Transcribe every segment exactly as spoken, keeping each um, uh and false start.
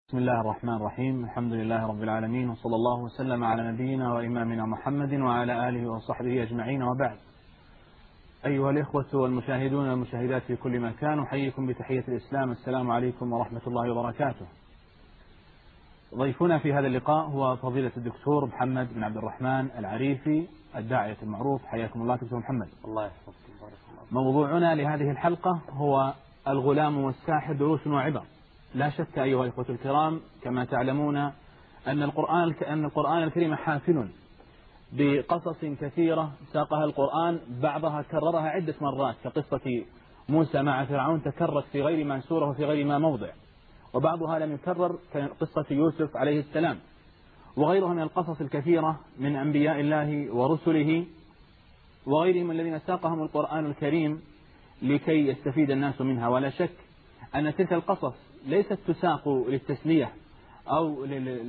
بسم الله الرحمن الرحيم. الحمد لله رب العالمين، وصلى الله وسلم على نبينا وإمامنا محمد وعلى آله وصحبه أجمعين، وبعد. أيها الإخوة والمشاهدون والمشاهدات في كل مكان، أحييكم بتحية الإسلام. السلام عليكم ورحمة الله وبركاته. ضيفنا في هذا اللقاء هو فضيلة الدكتور محمد بن عبد الرحمن العريفي، الداعية المعروف. حياكم الله دكتور محمد. الله يحفظكم. بارك الله. موضوعنا لهذه الحلقة هو الغلام والساحر، دروس وعبر. لا شك أيها الإخوة الكرام، كما تعلمون أن القرآن أن القرآن الكريم حافل بقصص كثيرة ساقها القرآن، بعضها كررها عدة مرات كقصة موسى مع فرعون، تكررت في غير ما سورة وفي غير ما موضع، وبعضها لم يكرر كقصة يوسف عليه السلام، وغيرها من القصص الكثيرة من أنبياء الله ورسله وغيرهم الذين ساقهم القرآن الكريم لكي يستفيد الناس منها. ولا شك أن تلك القصص ليست تساق للتسلية أو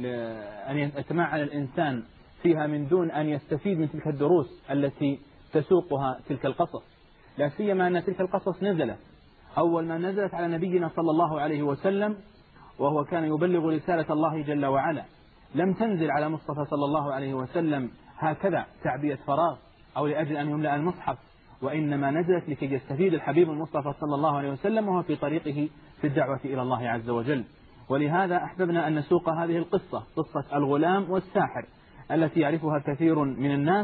أن يتمعن الإنسان فيها من دون أن يستفيد من تلك الدروس التي تسوقها تلك القصص، لا سيما أن تلك القصص نزلت أول ما نزلت على نبينا صلى الله عليه وسلم، وهو كان يبلغ رسالة الله جل وعلا. لم تنزل على مصطفى صلى الله عليه وسلم هكذا تعبية فراغ أو لأجل أن يملأ المصحف، وإنما نزلت لكي يستفيد الحبيب المصطفى صلى الله عليه وسلم وهو في طريقه في الدعوة إلى الله عز وجل. ولهذا أحببنا أن نسوق هذه القصة، قصة الغلام والساحر، التي يعرفها كثير من الناس،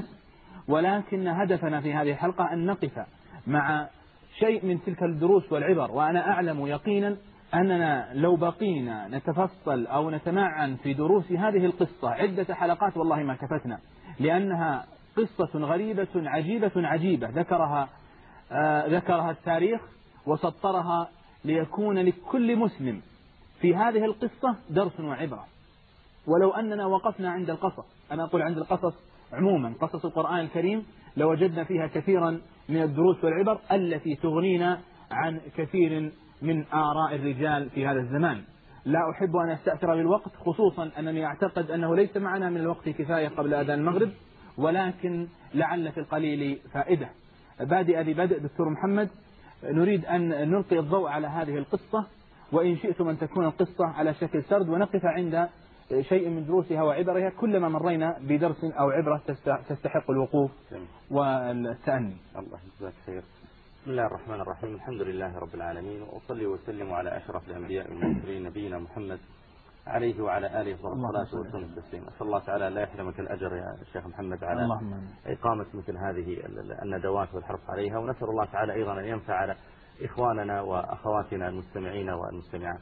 ولكن هدفنا في هذه الحلقة أن نقف مع شيء من تلك الدروس والعبر. وأنا أعلم يقينا أننا لو بقينا نتفصل أو نتمعن في دروس هذه القصة عدة حلقات والله ما كفتنا، لأنها قصة غريبة عجيبة عجيبة ذكرها آه ذكرها التاريخ وسطرها ليكون لكل مسلم في هذه القصة درس وعبرة. ولو أننا وقفنا عند القصص، أنا أقول عند القصص عموما، قصص القرآن الكريم، لوجدنا فيها كثيرا من الدروس والعبر التي تغنينا عن كثير من آراء الرجال في هذا الزمان. لا أحب أن أستأثر بالوقت، خصوصا أنني أعتقد أنه ليس معنا من الوقت كفاية قبل أذان المغرب، ولكن لعل في القليل فائدة. بادئ ببدء دكتور محمد، نريد أن نلقي الضوء على هذه القصة، وإن شئتم أن تكون القصة على شكل سرد، ونقف عند شيء من دروسها وعبرها كلما مرينا بدرس أو عبرة تستحق الوقوف والتأني. الله يجزاك خير. بسم الله الرحمن الرحيم. الحمد لله رب العالمين، وأصلي وسلم على أشرف الأنبياء والمرسلين نبينا محمد عليه وعلى آله الصلاة والسلام التسليم. أسأل الله تعالى لا يحرمك الأجر يا شيخ محمد على إقامة مثل هذه الندوات والحرص عليها، ونسأل الله تعالى أيضا أن ينفع على إخواننا وأخواتنا المستمعين والمستمعات.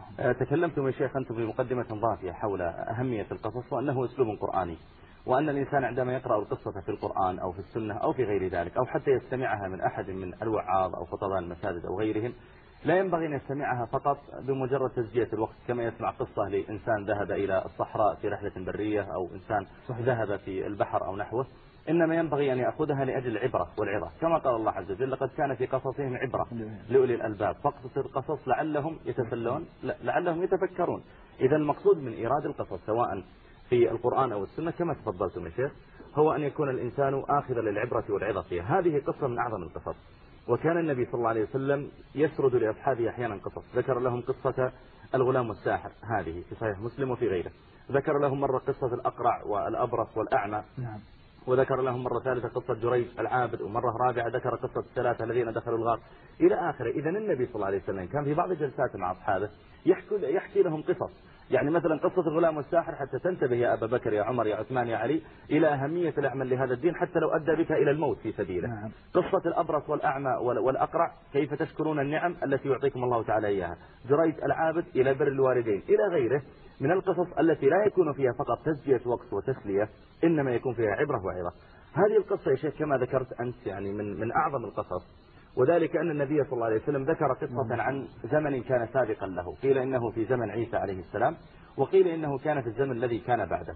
تكلمتم يا شيخ أنتم بمقدمة ضافية حول أهمية القصص، وأنه أسلوب قرآني، وأن الإنسان عندما يقرأ القصة في القرآن أو في السنة أو في غير ذلك، أو حتى يستمعها من أحد من الوعاظ أو خطباء المساجد أو غيرهم، لا ينبغي أن يستمعها فقط بمجرد تسجية الوقت، كما يسمع قصة لإنسان ذهب إلى الصحراء في رحلة برية، أو إنسان ذهب في البحر أو نحوه. إنما ينبغي أن يأخذها لأجل العبرة والعظة، كما قال الله عز وجل: لقد كان في قصصهم عبرة لأولي الألباب فاقصص القصص لعلهم يتسلون لعلهم يتفكرون. إذا المقصود من إيراد القصص سواء في القرآن أو السنة كما تفضلتم يا شيخ هو أن يكون الإنسان آخذا للعبرة والعظة فيها. هذه قصة من أعظم القصص، وكان النبي صلى الله عليه وسلم يسرد لأصحابه أحيانا قصص. ذكر لهم قصة الغلام والساحر، هذه في صحيح مسلم وفي غيره. ذكر لهم مرة قصة الأقرع والأبرص والأعمى، نعم. وذكر لهم مرة ثالثة قصة جريج العابد، ومرة رابعة ذكر قصة الثلاثة الذين دخلوا الغار إلى آخره. إذا النبي صلى الله عليه وسلم كان في بعض جلساته مع أصحابه يحكي, يحكي لهم قصص، يعني مثلا قصة الغلام والساحر حتى تنتبه يا أبا بكر يا عمر يا عثمان يا علي إلى أهمية العمل لهذا الدين حتى لو أدى بك إلى الموت في سبيله. نعم. قصة الأبرص والأعمى والأقرع كيف تشكرون النعم التي يعطيكم الله تعالى إياها. جريج العابد إلى بر الوالدين إلى غيره من القصص التي لا يكون فيها فقط تسجية وقت وتسلية، إنما يكون فيها عبرة وعظة. هذه القصة يا شيخ كما ذكرت أنت يعني من من أعظم القصص، وذلك أن النبي صلى الله عليه وسلم ذكر قصة عن زمن كان سابقا له، قيل إنه في زمن عيسى عليه السلام، وقيل إنه كان في الزمن الذي كان بعده.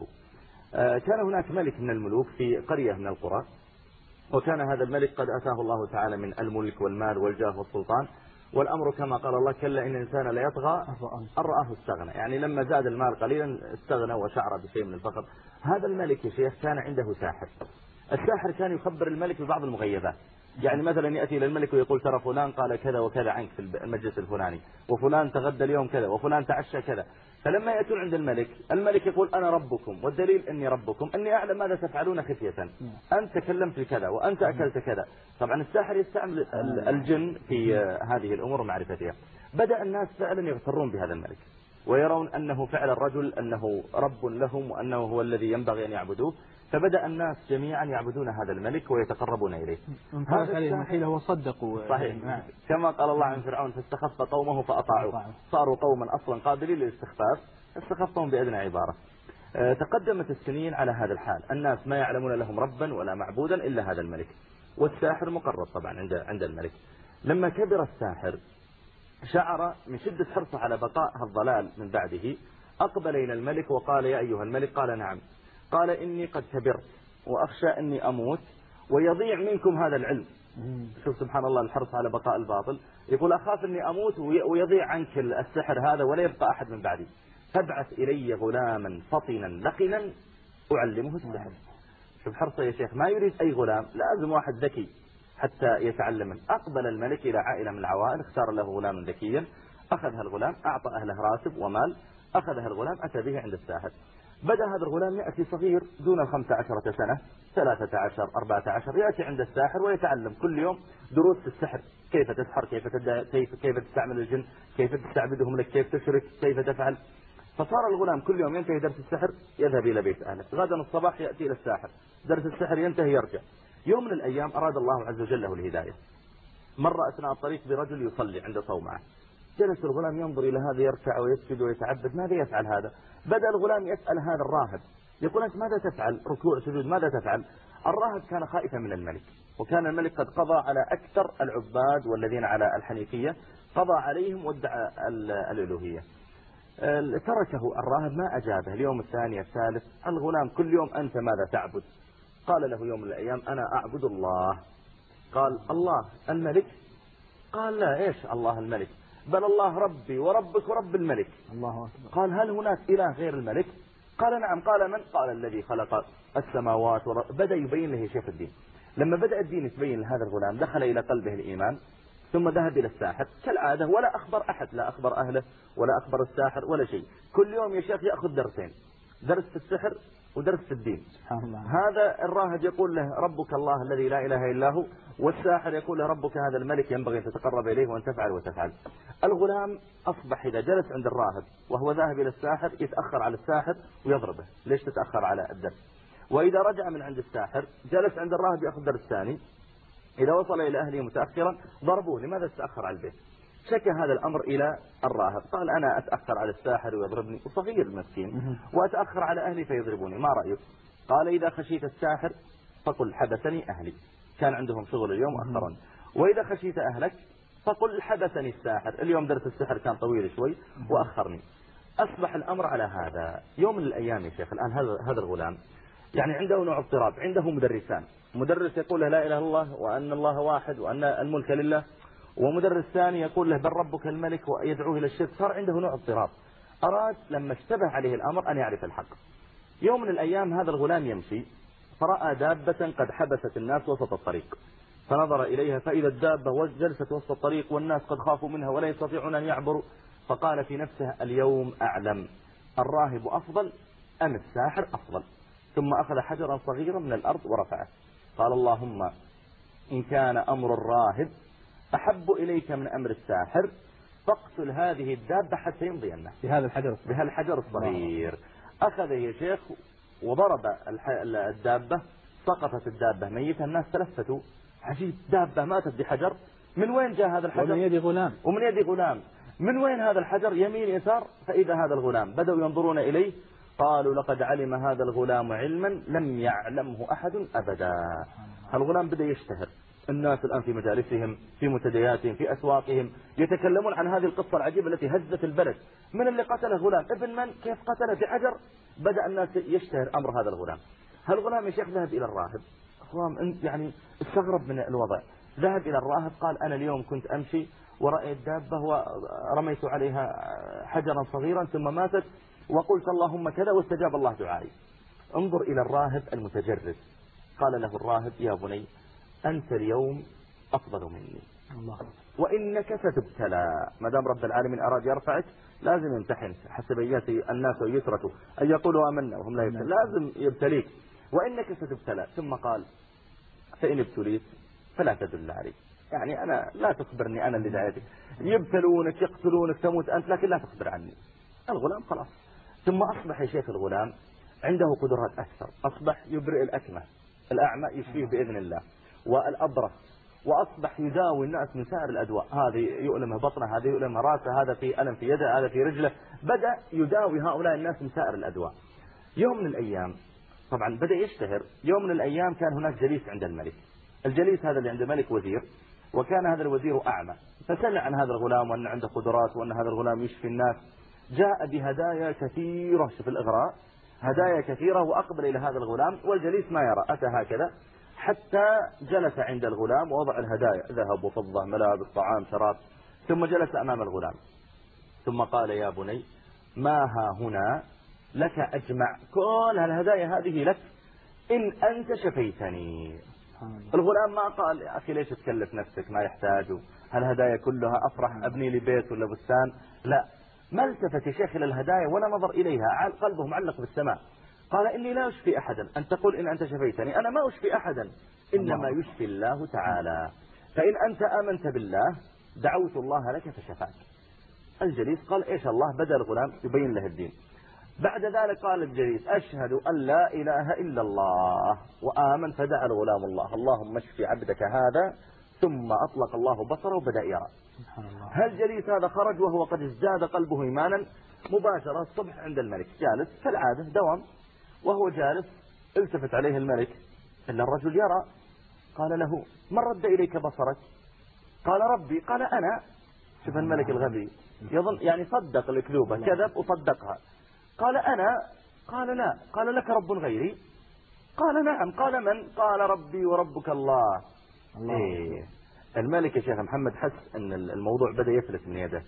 كان هناك ملك من الملوك في قرية من القرى، وكان هذا الملك قد أتاه الله تعالى من الملك والمال والجاه والسلطان، والأمر كما قال الله: كلا إن الإنسان لا يطغى أن رآه استغنى. يعني لما زاد المال قليلا استغنى وشعر بشيء من الفقر. هذا الملك يا شيخ كان عنده ساحر. الساحر كان يخبر الملك ببعض المغيبات، يعني مثلا يأتي إلى الملك ويقول: ترى فلان قال كذا وكذا عنك في المجلس الفلاني، وفلان تغدى اليوم كذا، وفلان تعشى كذا. فلما يأتون عند الملك، الملك يقول أنا ربكم، والدليل أني ربكم أني أعلم ماذا تفعلون خفية، أنت تكلمت بكذا وأنت أكلت كذا. طبعا الساحر يستعمل الجن في هذه الأمور ومعرفتها. بدأ الناس فعلا يغترون بهذا الملك ويرون أنه فعل الرجل أنه رب لهم وأنه هو الذي ينبغي أن يعبدوه، فبدأ الناس جميعا يعبدون هذا الملك ويتقربون إليه. هذا عليهم حيله وصدقوا. صحيح، كما قال الله عن فرعون فاستخف قومه فأطاعوا، صاروا قوما أصلا قابلين للاستخفاف، استخفهم بأدنى عبارة. تقدمت السنين على هذا الحال، الناس ما يعلمون لهم ربا ولا معبودا إلا هذا الملك، والساحر مقرب طبعا عند عند الملك. لما كبر الساحر شعر من شدة حرصه على بقاء الضلال من بعده، أقبل إلى الملك وقال يا أيها الملك. قال نعم. قال إني قد كبرت وأخشى أني أموت ويضيع منكم هذا العلم. شوف سبحان الله الحرص على بقاء الباطل، يقول أخاف أني أموت ويضيع عنك السحر هذا ولا يبقى أحد من بعدي، فابعث إلي غلاما فطنا لقنا أعلمه السحر. شوف حرصه يا شيخ، ما يريد أي غلام، لازم واحد ذكي حتى يتعلم. أقبل الملك إلى عائلة من العوائل، اختار له غلاما ذكيا، أخذ هالغلام، أعطى أهله راتب ومال، أخذ هالغلام أتى به عند الساحر. بدأ هذا الغلام يأتي صغير دون الخمسة عشرة سنة، ثلاثة عشر، أربعة عشر، يأتي عند الساحر ويتعلم كل يوم دروس في السحر، كيف تسحر، كيف كيف كيف تستعمل الجن، كيف تستعبدهم لك، كيف تشرك، كيف تفعل. فصار الغلام كل يوم ينتهي درس السحر يذهب إلى بيت أهله، غدا الصباح يأتي إلى الساحر، درس السحر ينتهي يرجع. يوم من الأيام أراد الله عز وجل له الهداية، مر أثناء الطريق برجل يصلي عند صومعة، جلس الغلام ينظر إلى هذا يركع ويسجد ويتعبد، ماذا يفعل هذا؟ بدأ الغلام يسأل هذا الراهب، يقول أنت ماذا تفعل؟ ركوع سجود ماذا تفعل؟ الراهب كان خائفا من الملك، وكان الملك قد قضى على أكثر العباد والذين على الحنيفية، قضى عليهم وادعى الألوهية. تركه الراهب ما أجابه. اليوم الثاني الثالث، الغلام كل يوم أنت ماذا تعبد؟ قال له يوم من الأيام أنا أعبد الله. قال الله الملك؟ قال لا، إيش الله الملك؟ بل الله ربي وربك ورب الملك. الله أكبر. قال هل هناك إله غير الملك؟ قال نعم. قال من؟ قال الذي خلق السماوات ور... بدأ يبين له شيخ الدين. لما بدأ الدين يتبين لهذا الغلام دخل إلى قلبه الإيمان، ثم ذهب إلى الساحر كالعادة، ولا أخبر أحد، لا أخبر أهله ولا أخبر الساحر ولا شيء. كل يوم يا شيخ يأخذ درسين، درس في السحر ودرس في الدين. سبحان الله. هذا الراهب يقول له ربك الله الذي لا إله إلا هو، والساحر يقول له ربك هذا الملك ينبغي أن تتقرب إليه وأن تفعل وتفعل. الغلام أصبح إذا جلس عند الراهب وهو ذاهب إلى الساحر يتأخر على الساحر ويضربه، ليش تتأخر على الدرس؟ وإذا رجع من عند الساحر جلس عند الراهب يأخذ درس ثاني، إذا وصل إلى أهله متأخرا ضربوه، لماذا تتأخر على البيت؟ شكى هذا الأمر إلى الراهب، قال أنا أتأخر على الساحر ويضربني، وصغير مسكين، وأتأخر على أهلي فيضربوني، ما رأيك؟ قال إذا خشيت الساحر فقل حبسني أهلي، كان عندهم شغل اليوم أخرا، وإذا خشيت أهلك فقل حبسني الساحر، اليوم درس السحر كان طويل شوي وأخرني. أصبح الأمر على هذا. يوم من الأيام يا شيخ الآن هذا هذا الغلام يعني عنده نوع اضطراب، عنده مدرسان، مدرس يقول له لا إله إلا الله وأن الله واحد وأن الملك لله، ومدرس ثاني يقول له بل ربك الملك ويدعوه إلى الشرك. صار عنده نوع اضطراب، أراد لما اشتبه عليه الأمر أن يعرف الحق. يوم من الأيام هذا الغلام يمشي فرأى دابة قد حبست الناس وسط الطريق، فنظر إليها فإذا الدابة جلست وسط الطريق والناس قد خافوا منها ولا يستطيعون أن يعبروا، فقال في نفسه اليوم أعلم الراهب أفضل أم الساحر أفضل. ثم أخذ حجرا صغيرا من الأرض ورفعه، قال اللهم إن كان أمر الراهب أحب إليك من أمر الساحر فاقتل هذه الدابة حتى يمضي الناس. بهذا الحجر بهذا الحجر الصغير. أخذ يا شيخ وضرب الدابة، سقطت الدابة ميتة، الناس تلفتوا، عجيب دابة ماتت بحجر، من وين جاء هذا الحجر؟ ومن يد غلام. ومن يد غلام، من وين هذا الحجر؟ يمين يسار، فإذا هذا الغلام. بدأوا ينظرون إليه، قالوا لقد علم هذا الغلام علما لم يعلمه أحد أبدا. الغلام بدأ يشتهر، الناس الآن في مجالسهم، في منتدياتهم، في أسواقهم يتكلمون عن هذه القصة العجيبة التي هزت البلد. من اللي قتله غلام؟ ابن من؟ كيف قتله؟ بحجر. بدأ الناس يشتهر أمر هذا الغلام. هالغلام يا شيخ ذهب إلى الراهب، غلام أنت يعني استغرب من الوضع، ذهب إلى الراهب قال أنا اليوم كنت أمشي ورأيت دابة ورميت عليها حجرا صغيرا ثم ماتت وقلت اللهم كذا واستجاب الله دعائي. انظر إلى الراهب المتجرد. قال له الراهب يا بني أنت اليوم أفضل مني. الله. وإنك ستبتلى. ما دام رب العالمين أراد يرفعك لازم يمتحنك، حسب يأتي الناس ويسرتوا أن يقولوا آمنا وهم لا يبتلى، لازم يبتليك. وإنك ستبتلى. ثم قال فإن ابتليت فلا تدل علي، يعني أنا لا تخبرني أنا اللي دعيتك، يبتلونك يقتلونك تموت أنت لكن لا تخبر عني. الغلام خلاص. ثم أصبح يا شيخ الغلام عنده قدرات أكثر، أصبح يبرئ الأكمة، الأعمى يشفيه بإذن الله، والأبرص، وأصبح يداوي الناس من سائر الأدواء، هذه يؤلمه بطنه، هذه يؤلمه راسه، هذا في ألم في يده، هذا في رجله. بدأ يداوي هؤلاء الناس من سائر الأدواء. يوم من الأيام طبعا بدأ يشتهر. يوم من الأيام كان هناك جليس عند الملك، الجليس هذا اللي عند الملك وزير، وكان هذا الوزير أعمى، فسمع عن هذا الغلام وأن عنده قدرات وأن هذا الغلام يشفي الناس. جاء بهدايا كثيرة، شوف الإغراء، هدايا كثيرة، وأقبل إلى هذا الغلام والجليس ما يرى، أتى هكذا حتى جلس عند الغلام ووضع الهدايا، ذهب وفضة ملابس طعام شراب، ثم جلس أمام الغلام ثم قال يا بني ما ها هنا لك أجمع، كل الهدايا هذه لك إن أنت شفيتني. الغلام ما قال يا أخي ليش تكلف نفسك، ما يحتاج، هالهدايا كلها أفرح أبني لي بيت ولا بستان، لا، ما التفت يا شيخ إلى الهدايا ولا نظر إليها، قلبه معلق بالسماء. قال إني لا أشفي أحدا، أن تقول إن أنت شفيتني، أنا ما أشفي أحدا، إنما يشفي الله تعالى، فإن أنت آمنت بالله دعوت الله لك فشفاك. الجليس قال إيش الله، بدأ الغلام يبين له الدين. بعد ذلك قال الجليس أشهد أن لا إله إلا الله، وآمن، فدعا الغلام الله اللهم اشف عبدك هذا، ثم أطلق الله بصره وبدأ يرى. هل جليس هذا خرج وهو قد ازداد قلبه إيمانا؟ مباشرة الصبح عند الملك جالس كالعادة دوام، وهو جالس التفت عليه الملك إلا الرجل يرى. قال له من رد إليك بصرك؟ قال ربي. قال أنا. شوف الملك الغبي يظن يعني صدق الكذوبة، كذب وصدقها. قال أنا. قال لا. قال لك رب غيري؟ قال نعم. قال من؟ قال ربي وربك الله. الله. إيه. الملك يا شيخ محمد حس أن الموضوع بدأ يفلت من يده،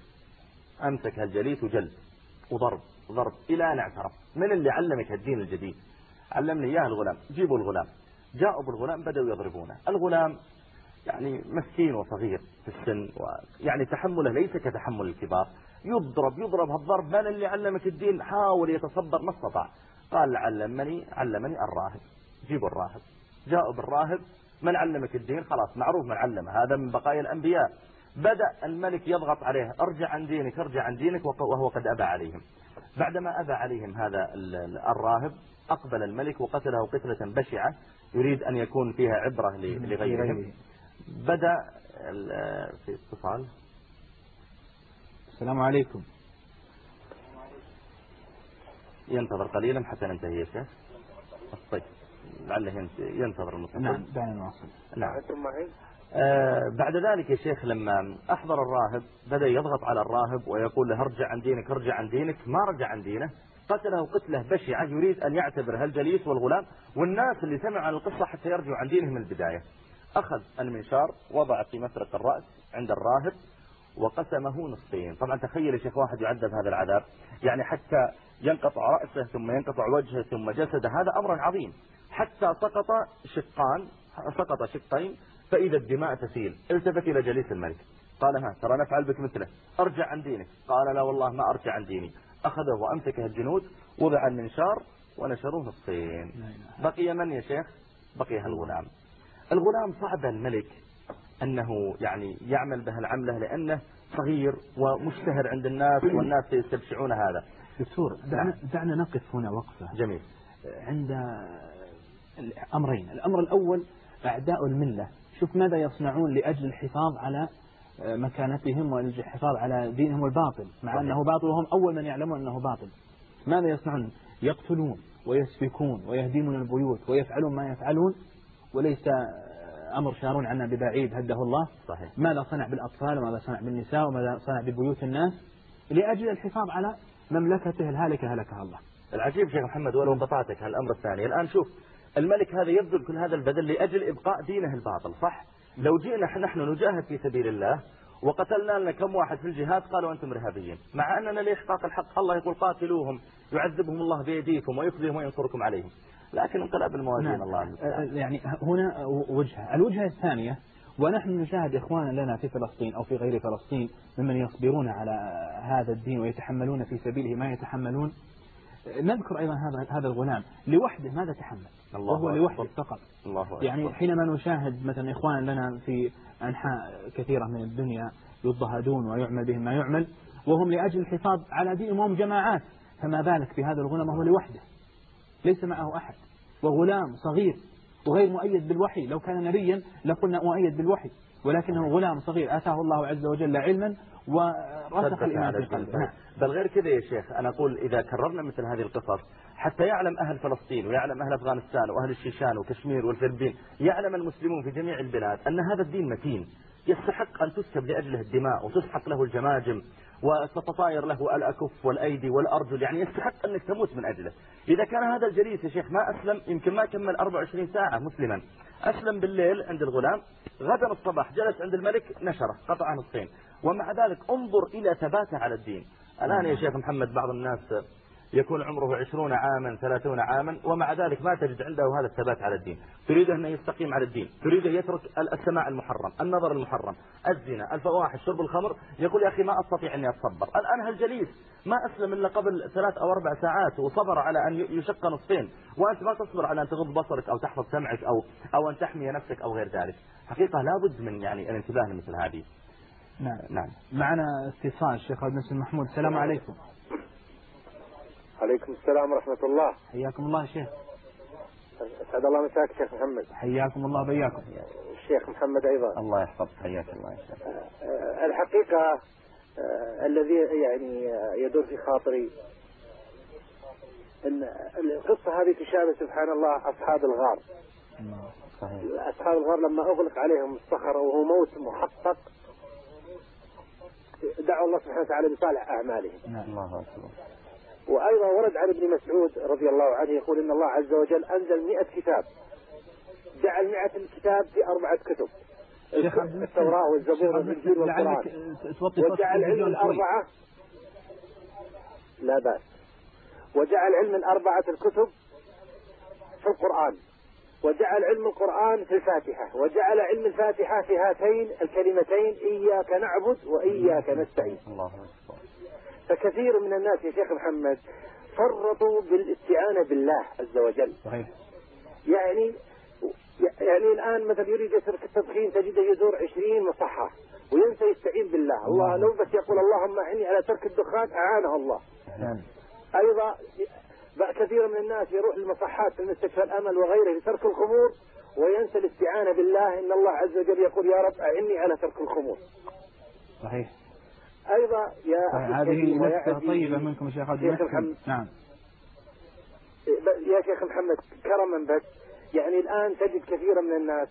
أمسك هالجليس وجلد وضرب ضرب إلى أن اعترف. من اللي علمك الدين الجديد؟ علمني إياه الغلام. جيبوا الغلام. جاءوا بالغلام بدأوا يضربونه. الغلام يعني مسكين وصغير في السن، ويعني تحمله ليس كتحمل الكبار، يضرب يضرب هالضرب. من اللي علمك الدين؟ حاول يتصبر ما استطاع. قال علمني علمني الراهب. جيبوا الراهب. جاءوا بالراهب. من علمك الدين؟ خلاص معروف من علمه، هذا من بقايا الأنبياء. بدأ الملك يضغط عليه ارجع عن دينك ارجع عن دينك، وهو قد أبى عليهم. بعدما أبى عليهم هذا الراهب أقبل الملك وقتله قتلة بشعة يريد أن يكون فيها عبرة لغيرهم. بدأ في اتصال. السلام عليكم. ينتظر قليلا حتى ننتهي يا شيخ. طيب لعله ينتظر المتصل. نعم دعنا نواصل. نعم. آه بعد ذلك يا شيخ لما أحضر الراهب بدأ يضغط على الراهب ويقول له ارجع عن دينك ارجع عن دينك. ما رجع عن دينه، قتله قتله بشعة يريد أن يعتبر هالجليس والغلام والناس اللي سمعوا عن القصة حتى يرجعوا عن دينهم من البداية. أخذ المنشار وضع في مفرق الرأس عند الراهب وقسمه نصفين. طبعا تخيل يا شيخ واحد يعذب هذا العذاب، يعني حتى ينقطع رأسه ثم ينقطع وجهه ثم جسده، هذا أمر عظيم. حتى سقط شقان، سقط شقين، فإذا الدماء تسيل. التفت إلى جليس الملك قال ها ترى نفعل بك مثله، ارجع عن دينك. قال لا والله ما ارجع عن ديني. أخذه وأمسكه الجنود، وضع المنشار ونشروه نصفين. بقي من يا شيخ؟ بقي الغلام. الغلام صعب الملك أنه يعني يعمل به العملة لأنه صغير ومشتهر عند الناس والناس يستبشعون هذا. دكتور دعنا, دعنا نقف هنا وقفة. جميل. عند أمرين. الأمر الأول أعداء الملة، شوف ماذا يصنعون لأجل الحفاظ على مكانتهم والحفاظ على دينهم الباطل، مع صحيح. أنه باطل وهم أول من يعلمون أنه باطل. ماذا يصنعون؟ يقتلون ويسفكون ويهدمون البيوت ويفعلون ما يفعلون، وليس أمر شارون عنا ببعيد هده الله. صحيح. ماذا صنع بالأطفال وماذا صنع بالنساء وماذا صنع ببيوت الناس لأجل الحفاظ على مملكته الهالكة هلكها الله. العجيب شيخ محمد ولو قطعتك هالأمر الثاني. الآن شوف الملك هذا يبذل كل هذا البذل لأجل إبقاء دينه الباطل، صح؟ لو جئنا نحن نجاهد في سبيل الله وقتلنا لنا كم واحد في الجهاد قالوا أنتم إرهابيين، مع أننا لإحقاق الحق الله يقول قاتلوهم يعذبهم الله بأيديكم ويخزيهم وينصركم عليهم، لكن انقلب الموازين. نعم. الله المستعان. يعني هنا وجهة. الوجهة الثانية ونحن نشاهد إخوانا لنا في فلسطين أو في غير فلسطين ممن يصبرون على هذا الدين ويتحملون في سبيله ما يتحملون. نذكر أيضا هذا هذا الغلام لوحده ماذا تحمل، وهو لوحده فقط. الله يعني حينما نشاهد مثلا إخوانا لنا في أنحاء كثيرة من الدنيا يضطهدون ويعمل بهم ما يعمل وهم لأجل الحفاظ على دينهم وهم جماعات، فما بالك بهذا الغلام وهو لوحده ليس معه أحد وغلام صغير وغير مؤيد بالوحي. لو كان نبيا لقلنا مؤيد بالوحي، ولكنه غلام صغير آتاه الله عز وجل علما ورسخ الإيمان في قلبه. نعم. بل غير كذا يا شيخ، أنا أقول إذا كررنا مثل هذه القصص حتى يعلم أهل فلسطين ويعلم أهل أفغانستان وأهل الشيشان وكشمير والفلبين، يعلم المسلمون في جميع البلاد أن هذا الدين متين يستحق أن تسكب لأجله الدماء وتسحق له الجماجم وتتطاير له الأكف والأيدي والأرجل، يعني يستحق أنك تموت من أجله. إذا كان هذا الجليس يا شيخ ما أسلم، يمكن ما كمل أربع وعشرين ساعة مسلما، أسلم بالليل عند الغلام، غدا الصباح جلس عند الملك نشره قطع نصفين، ومع ذلك انظر إلى ثباته على الدين. الآن يا شيخ محمد بعض الناس يكون عمره عشرون عاما ثلاثون عاما ومع ذلك ما تجد عنده هذا الثبات على الدين، تريد أن يستقيم على الدين، تريد أن يترك السماع المحرم، النظر المحرم، الزنا، الفواحش، شرب الخمر، يقول يا أخي ما أستطيع أن أتصبر. الآن هالجليس ما أسلم إلا قبل ثلاث أو أربع ساعات وصبر على أن يشق نصفين، وأنت ما تصبر على أن تغض بصرك أو تحفظ سمعك أو أو أن تحمي نفسك أو غير ذلك. حقيقة لابد من يعني الانتباه لمثل هذه. نعم. نعم. معنا اتصال الشيخ عبد المسلم محمود. السلام عليكم. عليكم السلام ورحمة الله. حياكم الله شيخ. أسعد الله مساك شيخ محمد. حياكم الله بياكم. الشيخ محمد أيضا. الله يحفظك. حياك الله يا شيخ. الحقيقة الذي يعني يدور في خاطري أن القصة هذه تشابه سبحان الله أصحاب الغار. صحيح. أصحاب الغار لما أغلق عليهم الصخرة وهو موت محقق دعوا الله سبحانه وتعالى بصالح أعمالهم. الله أكبر. وأيضا ورد عن ابن مسعود رضي الله عنه يقول إن الله عز وجل أنزل مئة كتاب، جعل مئة الكتاب في أربعة كتب، التوراة والزبور والإنجيل والقرآن، وجعل علم الأربعة لا بأس، وجعل علم الأربعة الكتب في القرآن، وجعل علم القرآن في الفاتحة، وجعل علم الفاتحة في هاتين الكلمتين إياك نعبد وإياك نستعين. الله أكبر. فكثير من الناس يا شيخ محمد فرطوا بالاستعانة بالله عز وجل. صحيح. يعني يعني الآن مثلا يريد يترك التدخين تجده يزور عشرين مصحة وينسى يستعين بالله. الله لو بس يقول اللهم أعني على ترك الدخان أعانه الله. نعم. أيضا كثير من الناس يروح للمصحات في المستشفى الأمل وغيره لترك الخمور وينسى الاستعانة بالله إن الله عز وجل يقول يا رب أعني على ترك الخمور. صحيح. أيضا يا أخي هذه نكتة طيبة منكم شيخ عبد المحسن. نعم. يا شيخ محمد كرما بس يعني الآن تجد كثيرا من الناس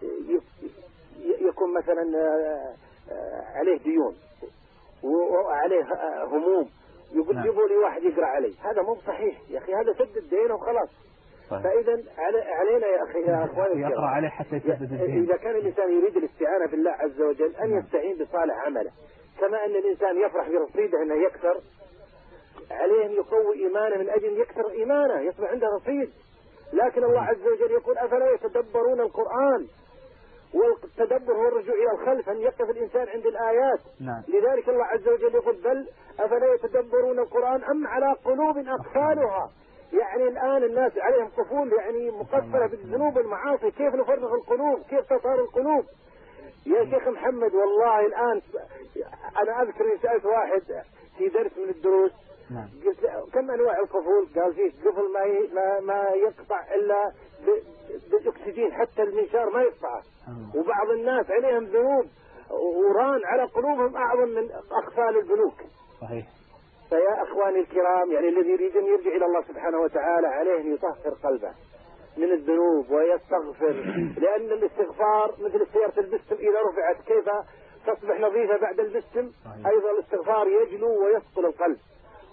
يكون مثلا عليه ديون وعليه هموم يقول جيبوا لي واحد يقرأ عليه. هذا مو صحيح يا أخي، هذا سد الدين وخلاص. فإذا علينا يا أخي يا أخواني يقرأ عليه حتى يسدد الدين. إذا كان الإنسان يريد الاستعانة بالله عز وجل أن يستعين بصالح عمله، كما أن الإنسان يفرح برصيده أنه يكثر، عليه أن يقوي إيمانه من أجل يكثر إيمانه يصبح عنده رصيد. لكن الله عز وجل يقول أفلا يتدبرون القرآن، والتدبر هو الرجوع إلى الخلف، أن يقف الإنسان عند الآيات. نعم. لذلك الله عز وجل يقول بل أفلا يتدبرون القرآن أم على قلوب أقفالها. يعني الآن الناس عليهم قفول يعني مقفلة بالذنوب والمعاصي، كيف نفرغ القلوب، كيف تطهر القلوب يا شيخ محمد. والله الآن أنا أذكر إن سألت واحد في درس من الدروس نعم. قلت كم أنواع القفول؟ قال فيه قفل ما ما ما يقطع إلا بالأكسجين، حتى المنشار ما يقطعه. وبعض الناس عليهم ذنوب وران على قلوبهم أعظم من أقفال البنوك. صحيح. فيا أخواني الكرام يعني الذي يريد أن يرجع إلى الله سبحانه وتعالى عليه أن يطهر قلبه من الذنوب ويستغفر، لأن الاستغفار مثل سيارة البستم إذا رفعت كيف تصبح نظيفة بعد البستم، أيضا الاستغفار يجلو ويثقل القلب.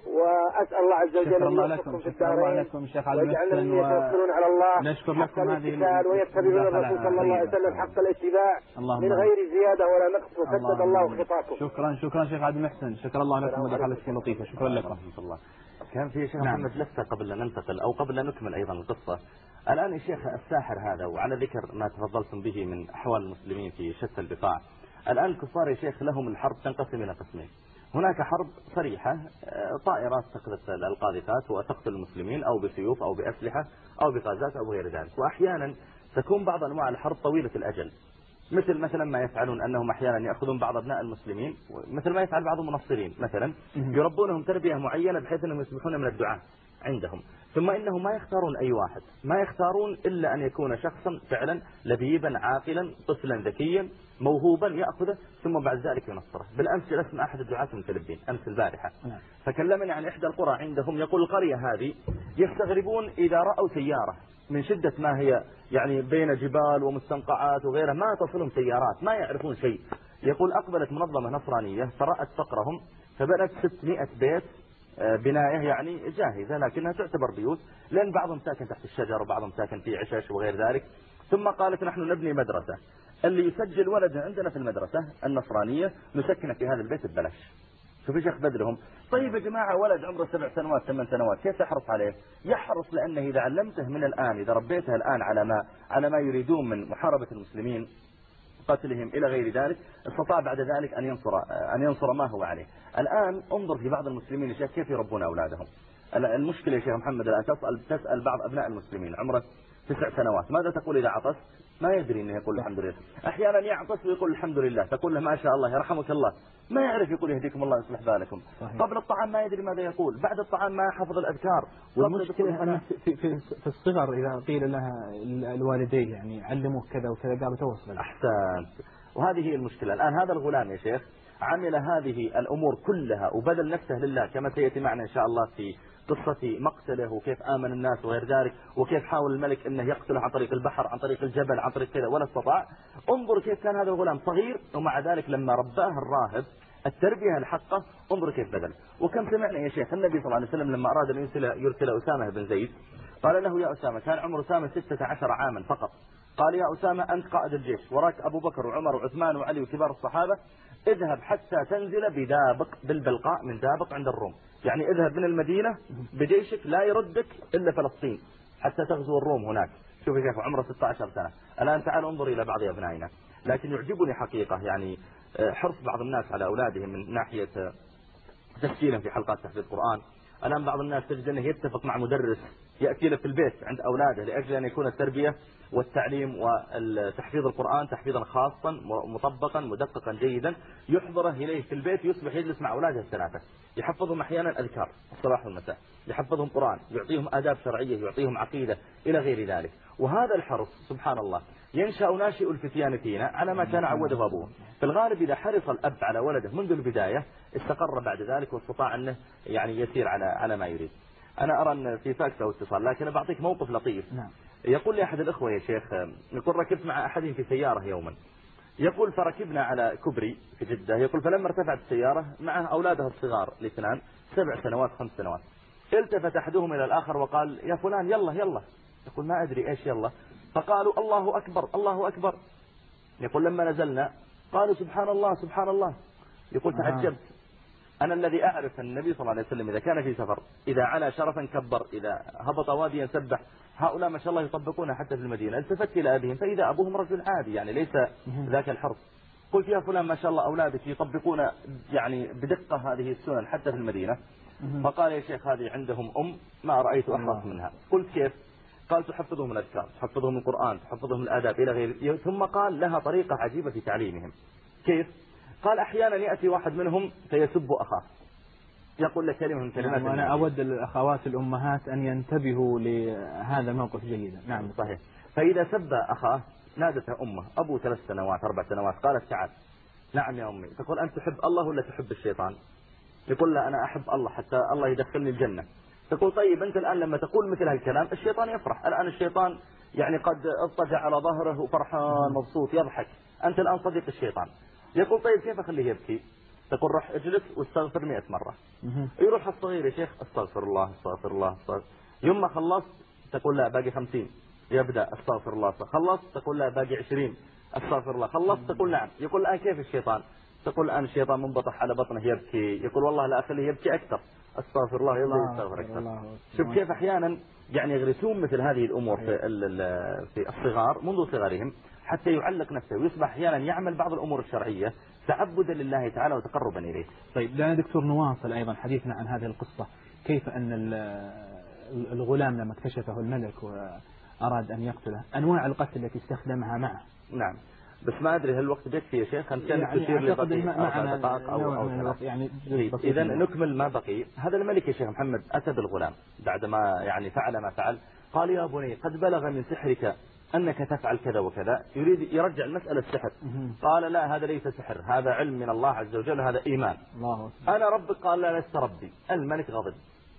وأسأل الله عز وجل أن يوفقكم في الدارين ويجعلنا من يتوكلون على الله نشكر لكم هذه ويتبعون الرسول صلى الله عليه وسلم حق الاتباع من غير زيادة ولا نقص، وسدد الله خطاكم. شكرا شكرا شيخ عبد المحسن، شكرا الله لكم مداخلتكم لطيفة، شكرا لكم. ورحمة الله. كان في شيخ نعم. محمد لسه قبل أن ننتقل أو قبل أن نكمل أيضا القصة، الآن يا شيخ الساحر هذا، وعلى ذكر ما تفضلتم به من أحوال المسلمين في شتى البقاع، الآن الكفار يا شيخ لهم الحرب تنقسم إلى قسمين. هناك حرب صريحة، طائرات تقذف القاذفات وتقتل المسلمين أو بسيوف أو بأسلحة أو بغازات أو غير ذلك، وأحيانا تكون بعض أنواع الحرب طويلة الأجل، مثل مثلا ما يفعلون أنهم أحيانا يأخذون بعض أبناء المسلمين، مثل ما يفعل بعض المنصرين مثلا، يربونهم تربية معينة بحيث أنهم يصبحون من الدعاة عندهم، ثم إنهم ما يختارون أي واحد، ما يختارون إلا أن يكون شخصا فعلا لبيبا عاقلا طفلا ذكيا موهوبا يأخذه ثم بعد ذلك ينصره. بالأمس جلست مع أحد الدعاة المتلبين أمس البارحة، فكلمني عن إحدى القرى عندهم، يقول القرية هذه يستغربون إذا رأوا سيارة من شدة ما هي يعني بين جبال ومستنقعات وغيرها ما تصلهم سيارات، ما يعرفون شيء. يقول أقبلت منظمة نصرانية فرأت فقرهم فبنت ستمائة بيت بناية يعني جاهزة لكنها تعتبر بيوت، لأن بعضهم ساكن تحت الشجر وبعضهم ساكن في عشاش وغير ذلك. ثم قالت نحن نبني مدرسة، اللي يسجل ولد عندنا في المدرسة النصرانية نسكنه في هذا البيت ببلاش. شوف ايش بدرهم. طيب يا جماعة ولد عمره سبع سنوات ثمان سنوات كيف تحرص عليه؟ يحرص لأنه إذا علمته من الآن، إذا ربيته الآن على ما على ما يريدون من محاربة المسلمين قتلهم إلى غير ذلك، استطاع بعد ذلك أن ينصر أن ينصر ما هو عليه. الآن انظر في بعض المسلمين يا شيخ كيف يربون أولادهم. المشكلة يا شيخ محمد الآن تسأل تسأل بعض أبناء المسلمين عمره تسع سنوات ماذا تقول إذا عطس؟ ما يدري انه يقول الحمد لله. احيانا يعطس ويقول الحمد لله، تقول له ما شاء الله يرحمك الله، ما يعرف يقول يهديكم الله يصلح بالكم. صحيح. قبل الطعام ما يدري ماذا يقول، بعد الطعام ما يحفظ الاذكار. والمشكله أن في, في, في الصغر اذا قيل لها الوالدين يعني علموه كذا وكذا قالوا توصل. احسنت. وهذه هي المشكله. الان هذا الغلام يا شيخ عمل هذه الامور كلها وبذل نفسه لله كما سياتي معنا ان شاء الله في قصة مقتله وكيف آمن الناس وغير ذلك، وكيف حاول الملك أنه يقتله عن طريق البحر عن طريق الجبل عن طريق كذا ولا استطاع. انظر كيف كان هذا الغلام صغير ومع ذلك لما رباه الراهب التربية الحقة انظر كيف بذل. وكم سمعنا يا شيخ النبي صلى الله عليه وسلم لما أراد أن يرسل, يرسل أسامة بن زيد قال له يا أسامة، كان عمر أسامة ستة عشر عاما فقط، قال يا أسامة أنت قائد الجيش وراك أبو بكر وعمر وعثمان وعلي وكبار الصحابة، اذهب حتى تنزل بدابق بالبلقاء من دابق عند الروم، يعني اذهب من المدينة بجيشك لا يردك إلا فلسطين حتى تغزو الروم هناك. شوف يا شيخ عمره ستة عشر سنة. الآن تعال انظر إلى بعض أبنائنا. لكن يعجبني حقيقة يعني حرص بعض الناس على أولادهم من ناحية تسجيلهم في حلقات تحفيظ القرآن. الآن بعض الناس تجد أنه يتفق مع مدرس يأتي له في البيت عند أولاده لأجل أن يكون التربية والتعليم وتحفيظ القرآن تحفيظا خاصا مطبقا مدققا جيدا، يحضره إليه في البيت، يصبح يجلس مع أولاده الثلاثة يحفظهم أحيانا أذكار الصباح والمساء، يحفظهم قرآن، يعطيهم آداب شرعية، يعطيهم عقيدة إلى غير ذلك. وهذا الحرص سبحان الله ينشأ ناشئ الفتيان فينا على ما كان عوده أبوه. في الغالب إذا حرص الأب على ولده منذ البداية استقر بعد ذلك واستطاع أنه يعني يسير على على ما يريد. أنا أرى أن في فاكس أو اتصال، لكن بعطيك موقف لطيف. نعم. يقول لي أحد الأخوة يا شيخ، يقول ركبت مع أحدهم في سيارة يوما، يقول فركبنا على كبري في جدة، يقول فلما ارتفعت السيارة مع أولاده الصغار الاثنان سبع سنوات خمس سنوات، التفت أحدهم إلى الآخر وقال يا فلان يلا يلا، يقول ما أدري إيش يلا، فقالوا الله أكبر الله أكبر. يقول لما نزلنا قالوا سبحان الله سبحان الله. يقول تعجبت، أنا الذي أعرف أن النبي صلى الله عليه وسلم إذا كان في سفر إذا علا شرفا كبر، إذا هبط واديا سبح، هؤلاء ما شاء الله يطبقون حتى في المدينة. التفت إلى أبيهم فإذا أبوهم رجل عادي يعني ليس ذاك الحرص. قلت يا فلان ما شاء الله أولادك يطبقون يعني بدقة هذه السنن حتى في المدينة. فقال يا شيخ هذه عندهم أم ما رأيت أحرص منها. قلت كيف؟ قال تحفظهم الأذكار، تحفظهم القرآن، تحفظهم الآداب إلى غيره. ثم قال لها طريقة عجيبة في تعليمهم. كيف؟ قال أحيانا يأتي واحد منهم فيسب أخاه، يقول لك كلمة من كلمات. نعم، وأنا أود الأخوات الأمهات أن ينتبهوا لهذا الموقف جيدا. نعم صحيح. فإذا سب أخاه نادته أمه، أبو ثلاث سنوات أربع سنوات، قالت تعال. نعم يا أمي. تقول أنت تحب الله ولا تحب الشيطان؟ يقول لا أنا أحب الله حتى الله يدخلني الجنة. تقول طيب أنت الآن لما تقول مثل هالكلام الشيطان يفرح، الآن الشيطان يعني قد اضطجع على ظهره وفرحان مبسوط يضحك، أنت الآن صديق الشيطان. يقول طيب كيف أخليه يبكي؟ تقول روح اجلس واستغفر مئة مرة. يروح الصغير يا شيخ استغفر الله استغفر الله استغفر. يوم ما خلصت تقول لا باقي خمسين، يبدأ استغفر الله. خلصت تقول لا باقي عشرين، استغفر الله. خلصت تقول نعم. يقول الآن كيف الشيطان؟ تقول الآن الشيطان منبطح على بطنه يبكي. يقول والله لا أخليه يبكي أكثر، استغفر الله يلا يستغفر أكثر. شوف كيف أحيانا يعني يغرسون مثل هذه الأمور في في الصغار منذ صغرهم حتى يعلق نفسه ويصبح أحيانا يعمل بعض الأمور الشرعية تعبدا لله تعالى وتقربا إليه. طيب دعنا دكتور نواصل أيضا حديثنا عن هذه القصة، كيف أن الغلام لما اكتشفه الملك وأراد أن يقتله، أنواع القتل التي استخدمها معه. نعم بس ما أدري هل الوقت يكفي يا شيخ؟ أن كانت تشير لبقي أربع دقائق أو أو يعني إذا نكمل ما بقي. هذا الملك يا شيخ محمد أتى بالغلام بعدما يعني فعل ما فعل، قال يا بني قد بلغ من سحرك أنك تفعل كذا وكذا، يريد يرجع المسألة السحر. قال لا هذا ليس سحر، هذا علم من الله عز وجل، هذا إيمان. الله أنا ربك. قال لا لست ربي. الملك غضب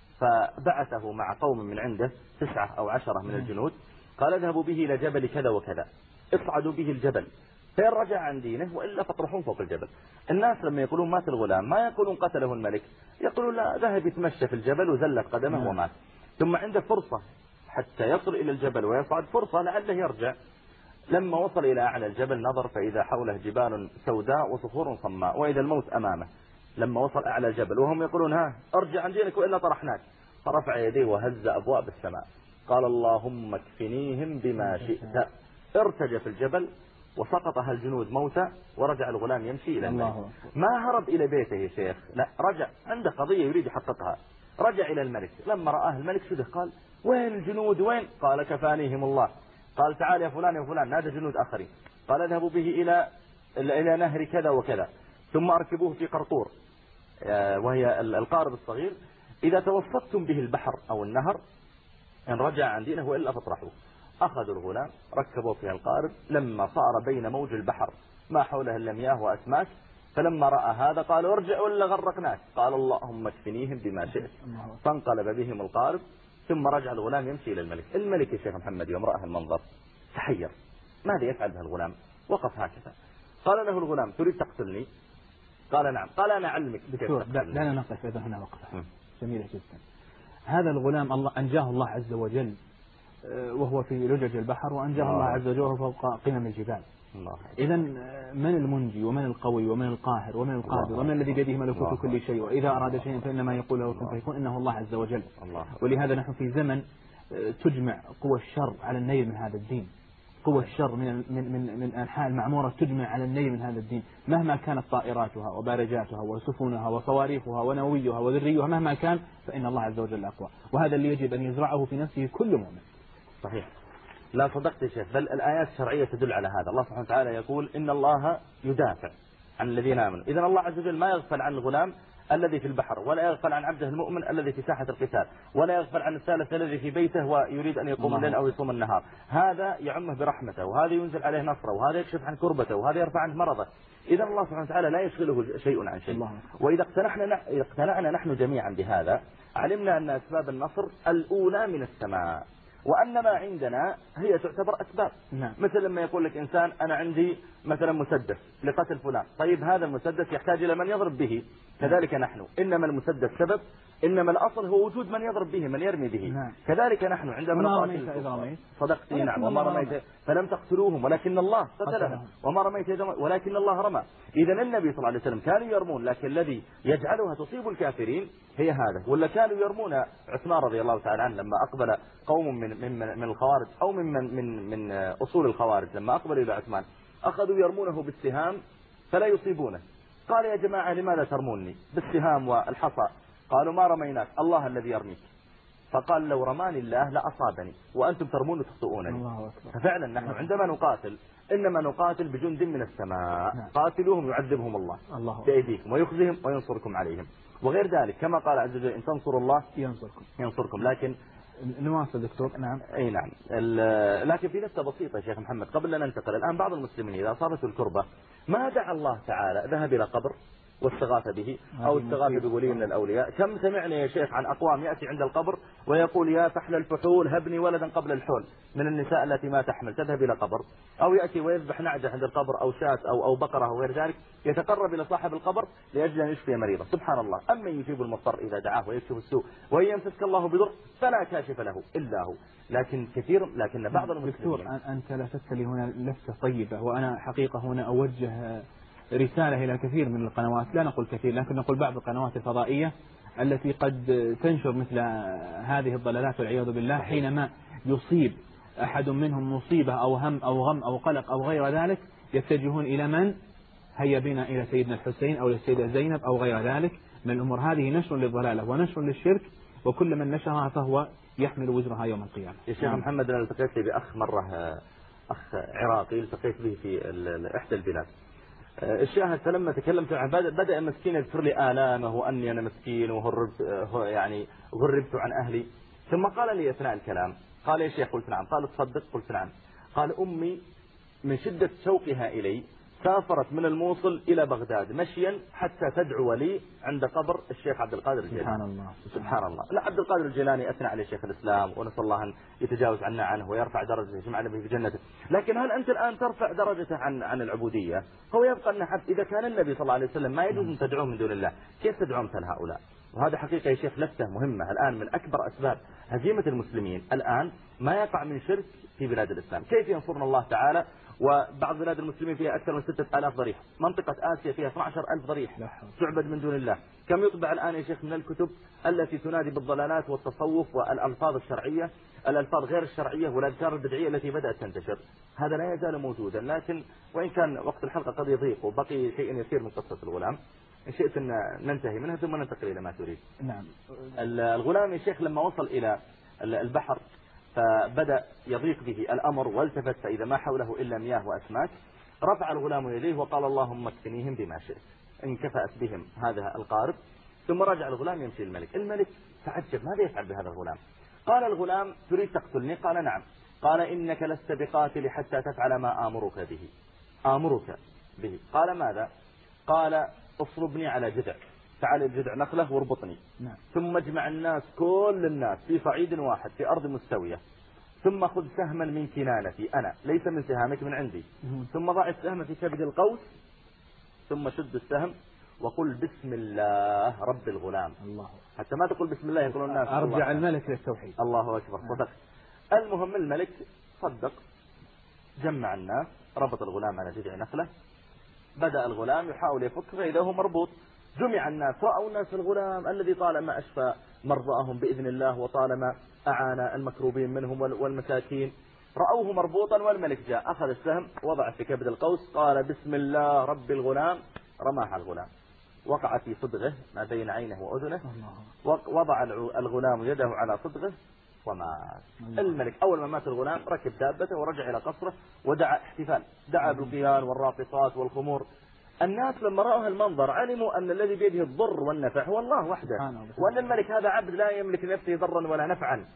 فبعثه مع قوم من عنده تسعة أو عشرة من الجنود، قال اذهبوا به إلى جبل كذا وكذا، اصعدوا به الجبل فإن رجع عن دينه وإلا فاطرحون فوق الجبل. الناس لما يقولون مات الغلام ما يقولون قتله الملك، يقولون لا ذهب يتمشى في الجبل وزلت قدمه ومات، ثم عنده فرصة حتى يصل إلى الجبل ويصعد، فرصة لعله يرجع. لما وصل إلى أعلى الجبل نظر فإذا حوله جبال سوداء وصخور صماء وإذا الموت أمامه. لما وصل أعلى الجبل وهم يقولون ها ارجع عن دينك وإلا طرحناك، فرفع يديه وهز أبواب السماء قال اللهم اكفنيهم بما شئت. ارتجف الجبل وسقطها الجنود موتى ورجع الغلام يمشي إلى الملك. ما هرب إلى بيته يا شيخ، لا رجع، عنده قضية يريد يحققها. رجع إلى الملك، لما رآه الملك شده قال وين الجنود وين؟ قال كفانيهم الله. قال تعال يا فلان يا فلان، نادى جنود آخرين قال اذهبوا به إلى إلى نهر كذا وكذا ثم أركبوه في قرقور وهي القارب الصغير، إذا توسطتم به البحر أو النهر إن رجع عن دينه وإلا فاطرحوه. أخذوا الغلام ركبوا فيها القارب، لما صار بين موج البحر ما حوله إلا مياه وأسماك، فلما رأى هذا قال ارجع ولا غرقناك، قال اللهم اكفنيهم بما شئت. فانقلب بهم القارب ثم رجع الغلام يمشي إلى الملك. الملك يا شيخ محمد يوم رأى المنظر تحير، ماذا يفعل به الغلام؟ وقف هكذا. قال له الغلام تريد تقتلني؟ قال نعم. قال أنا أعلمك بكيف تقتلني. لا نقف إذا هنا وقفة جميلة جدا. هذا الغلام الله أنجاه الله عز وجل وهو في لجج البحر، وأنجاه الله, الله عز وجل فوق قمم الجبال. إذا من المنجي ومن القوي ومن القاهر ومن القادر ومن الذي بيده ملكوت كل شيء، وإذا أراد شيئا فإنما يقول له كن فيكون، إنه الله عز وجل. ولهذا نحن في زمن تجمع قوى الشر على النيل من هذا الدين، قوى الشر من من من من أنحاء المعمورة تجمع على النيل من هذا الدين، مهما كانت طائراتها وبارجاتها وسفنها وصواريخها ونوويها وذريها مهما كان، فإن الله عز وجل أقوى، وهذا اللي يجب أن يزرعه في نفسه كل مؤمن. صحيح. لا صدقت يا شيخ، بل الآيات الشرعية تدل على هذا. الله سبحانه وتعالى يقول إن الله يدافع عن الذين آمنوا. إذن الله عز وجل ما يغفل عن الغلام الذي في البحر، ولا يغفل عن عبده المؤمن الذي في ساحة القتال، ولا يغفل عن الثالث الذي في بيته ويريد أن يقوم الليل أو يصوم النهار. هذا يعمه برحمته، وهذا ينزل عليه نصره، وهذا يكشف عن كربته، وهذا يرفع عنه مرضه. إذن الله سبحانه وتعالى لا يشغله شيء عن شيء. وإذا اقتنعنا اقتنعنا نحن جميعا بهذا، علمنا أن أسباب النصر الأولى من السماء، وأن ما عندنا هي تعتبر أسباب. نعم. مثل لما يقول لك إنسان أنا عندي مثلا مسدس لقتل فلان، طيب هذا المسدس يحتاج إلى من يضرب به، كذلك نحن إنما المسدس سبب، إنما الأصل هو وجود من يضرب به، من يرمي به. نعم. كذلك نحن عندما نقاتل صدقت نعم وما رميت فلم تقتلوهم ولكن الله قتلهم وما رميت ولكن الله رمى. إذا النبي صلى الله عليه وسلم كانوا يرمون، لكن الذي يجعلها تصيب الكافرين هي هذا. ولا كانوا يرمون عثمان رضي الله تعالى عنه لما أقبل قوم من من من الخوارج أو من من من, من أصول الخوارج، لما أقبلوا إلى عثمان أخذوا يرمونه بالسهام فلا يصيبونه. قال يا جماعة لماذا ترموني بالسهام والحصى؟ قالوا ما رميناك، الله الذي يرميك. فقال لو رماني الله لأصابني وأنتم ترمون وتخطئونني. ففعلا نحن عندما نقاتل إنما نقاتل بجند من السماء. نعم. قاتلوهم يعذبهم الله, الله بأيديكم ويخزهم وينصركم عليهم وغير ذلك، كما قال عز وجل إن تنصروا الله ينصركم ينصركم. لكن نواصل دكتور. نعم. أي نعم. لكن في نكتة بسيطة يا شيخ محمد قبل أن ننتقل. الآن بعض المسلمين إذا أصابته الكربة ما دعا الله تعالى، ذهب إلى قبر واستغاث به أو استغاث بولي من الأولياء. كم سمعنا يا شيخ عن أقوام يأتي عند القبر ويقول يا فحل الفحول هبني ولدا قبل الحول من النساء التي ما تحمل تذهب إلى قبر، أو يأتي ويذبح نعجة عند القبر أو شاة أو أو بقرة أو غير ذلك يتقرب إلى صاحب القبر لأجل أن يشفي مريضا. سبحان الله، أما يجيب المضطر إذا دعاه ويكشف السوء وإن يمسك الله بضر فلا كاشف له إلا هو. لكن كثير لكن بعض المسلمين. دكتور أنت لفتت لي هنا لفتة طيبة، وأنا حقيقة هنا أوجه رسالة إلى كثير من القنوات، لا نقول كثير لكن نقول بعض القنوات الفضائية التي قد تنشر مثل هذه الضلالات والعياذ بالله، حينما يصيب أحد منهم مصيبة أو هم أو غم أو قلق أو غير ذلك يتجهون إلى من؟ هيا بنا إلى سيدنا الحسين أو للسيدة زينب أو غير ذلك من الأمور. هذه نشر للضلالة ونشر للشرك، وكل من نشرها فهو يحمل وزرها يوم القيامة. يا شيخ محمد، أنا التقيت لي بأخ مرة، أخ عراقي التقيت به في إحدى البلاد. الشاهد فلما تكلمت عن بدأ مسكين يذكر لي آلامه وأني أنا مسكين وهربت يعني غربت عن أهلي. ثم قال لي أثناء الكلام، قال يا شيخ، قلت نعم. قال تصدق؟ قلت نعم. قال أمي من شدة شوقها إلي سافرت من الموصل إلى بغداد مشيا حتى تدعو لي عند قبر الشيخ عبد القادر الجيلاني. سبحان الله سبحان الله. لا، عبد القادر الجيلاني أثنى عليه شيخ الإسلام ونسأل الله أن يتجاوز عنا عنه ويرفع درجته يجمعنا به في جنته. لكن هل أنت الآن ترفع درجته عن عن العبودية؟ هو يبقى أن حتى إذا كان النبي صلى الله عليه وسلم ما يجوز أن تدعوه من دون الله، كيف تدعو مثل هؤلاء؟ وهذا حقيقة يا شيخ لفتة مهمة الآن من أكبر أسباب هزيمة المسلمين الآن ما يقع من شرك في بلاد الإسلام. كيف ينصرنا الله تعالى وبعض بلاد المسلمين فيها أكثر من ستة آلاف ضريح، منطقة آسيا فيها اثني عشر ألف ضريح تعبد من دون الله. كم يطبع الآن يا شيخ من الكتب التي تنادي بالضلالات والتصوف والألفاظ الشرعية، الألفاظ غير الشرعية والأذكار البدعية التي بدأت تنتشر. هذا لا يزال موجودا، لكن وإن كان وقت الحلقة قد يضيق وبقي شيء يسير من قصة الغلام، إن شئت أن ننتهي منها ثم ننتقل إلى ما تريد. نعم. الغلام يا شيخ لما وصل إلى البحر فبدأ يضيق به الأمر والتفت فإذا ما حوله إلا مياه وأسماك، رفع الغلام يديه وقال اللهم اكفنيهم بما شئت. انكفأت بهم هذا القارب، ثم رجع الغلام يمشي الملك. الملك تعجب ماذا يفعل بهذا الغلام؟ قال الغلام تريد تقتلني؟ قال نعم. قال إنك لست بقاتل حتى تفعل ما آمرك به. آمرك به. قال ماذا؟ قال اصربني على جذع، تعال بجذع نخلة واربطني. نعم. ثم اجمع الناس كل الناس في صعيد واحد في أرض مستوية، ثم خذ سهما من كنانتي أنا ليس من سهامك من عندي، ثم ضع السهم في كبد القوس، ثم شد السهم وقل بسم الله رب الغلام. الله. حتى ما تقول بسم الله يقولون الناس أرجع الملك للتوحيد. الله أكبر. صدق. المهم الملك صدق، جمع الناس، ربط الغلام على جذع نخلة، بدأ الغلام يحاول يفك فإذا هو مربوط. جمع الناس، رأوا الناس الغلام الذي طالما أشفى مرضاهم بإذن الله وطالما أعانى المكروبين منهم والمساكين، رأوه مربوطا. والملك جاء أخذ السهم وضع في كبد القوس، قال بسم الله رب الغلام، رماها الغلام، وقع في صدغه ما بين عينه وأذنه، وضع الغلام يده على صدغه ومات. الملك أول ما مات الغلام ركب دابته ورجع إلى قصره ودعا احتفال، دعا بالقيان والراقصات والخمور. الناس لما رأوا المنظر علموا أن الذي بيده الضر والنفع هو الله وحده، وأن الملك هذا عبد لا يملك نفسه ضرا ولا نفعا.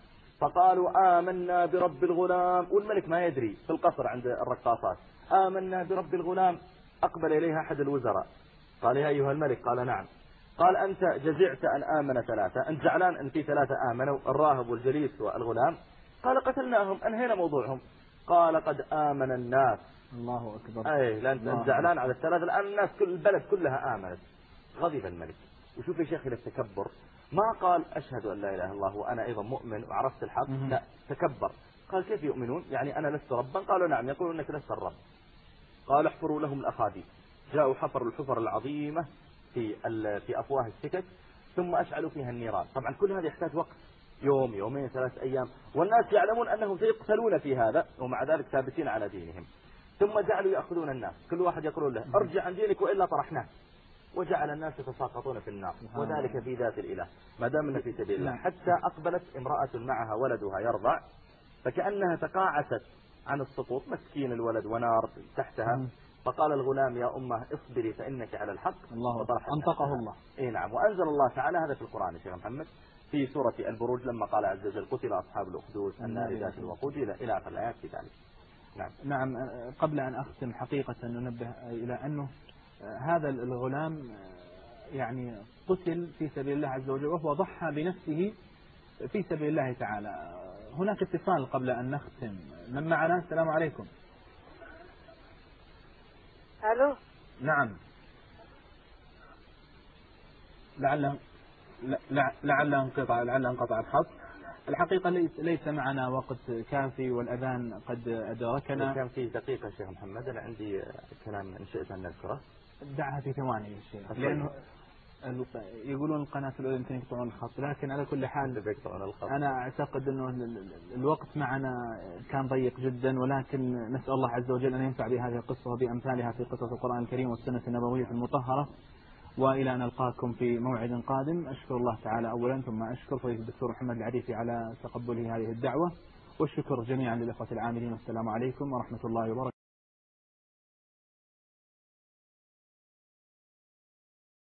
فقالوا آمنا برب الغلام، والملك ما يدري في القصر عند الرقاصات، آمنا برب الغلام. أقبل إليها أحد الوزراء قال يا أيها الملك، قال نعم. قال أنت جزعت أن آمن ثلاثة، أنت زعلان أن في ثلاثة آمنوا، الراهب والجليس والغلام؟ قال قتلناهم، أنهينا موضوعهم. قال قد آمن الناس. الله أكبر. أي لا أنت زعلان على الثلاثة، الآن الناس كل البلد كلها آمنت. غضب الملك. وشوف يا شيخ إلى التكبر، ما قال أشهد أن لا إله إلا الله وأنا أيضا مؤمن وعرفت الحق، لا تكبر. قال كيف يؤمنون؟ يعني أنا لست ربا؟ قالوا نعم. يقولون أنك لست الرب. قال احفروا لهم الأخاديد. جاءوا حفروا الحفر العظيمة في في أفواه السكك، ثم أشعلوا فيها النيران. طبعا كل هذا يحتاج وقت، يوم يومين ثلاث أيام، والناس يعلمون أنهم سيقتلون في هذا ومع ذلك ثابتين على دينهم. ثم جعلوا يأخذون الناس، كل واحد يقول له ارجع عن دينك وإلا طرحناه، وجعل الناس يتساقطون في النار، وذلك في ذات الإله ما دام إن في سبيل الله. حتى أقبلت امرأة معها ولدها يرضع، فكأنها تقاعست عن السقوط، مسكين الولد ونار تحتها. فقال الغلام يا أمه اصبري فإنك على الحق. الله أنطقه الله. إيه نعم. وأنزل الله تعالى هذا في القرآن يا شيخ محمد في سورة البروج لما قال عز وجل قتل أصحاب الأخدود النار ذات الوقود إلى آخر الآيات في ذلك. نعم. نعم. قبل أن أختم حقيقة ننبه إلى أنه هذا الغلام يعني قتل في سبيل الله عز وجل وهو ضحى بنفسه في سبيل الله تعالى. هناك اتصال قبل أن نختم. من معنا؟ السلام عليكم. ألو. نعم. لعل لعل انقطع لعل انقطع الخط. الحقيقة ليس ليس معنا وقت كافي والأذان قد أدركنا. كان في دقيقة شيخ محمد، أنا عندي كلام إن شئت أن نذكره. دعها في ثواني يا شيخ، لأنه يقولون القناة الأولى يمكن يقطعون الخط، لكن على كل حال أنا أعتقد أنه الوقت معنا كان ضيق جدا، ولكن نسأل الله عز وجل أن ينفع بهذه القصة وبأمثالها في قصص القرآن الكريم والسنة النبوية المطهرة. وإلى أن نلقاكم في موعد قادم. أشكر الله تعالى أولا، ثم أشكر فضيلة الدكتور محمد العريفي على تقبله هذه الدعوة، والشكر جميعا للإخوة العاملين. والسلام عليكم ورحمة الله وبركاته.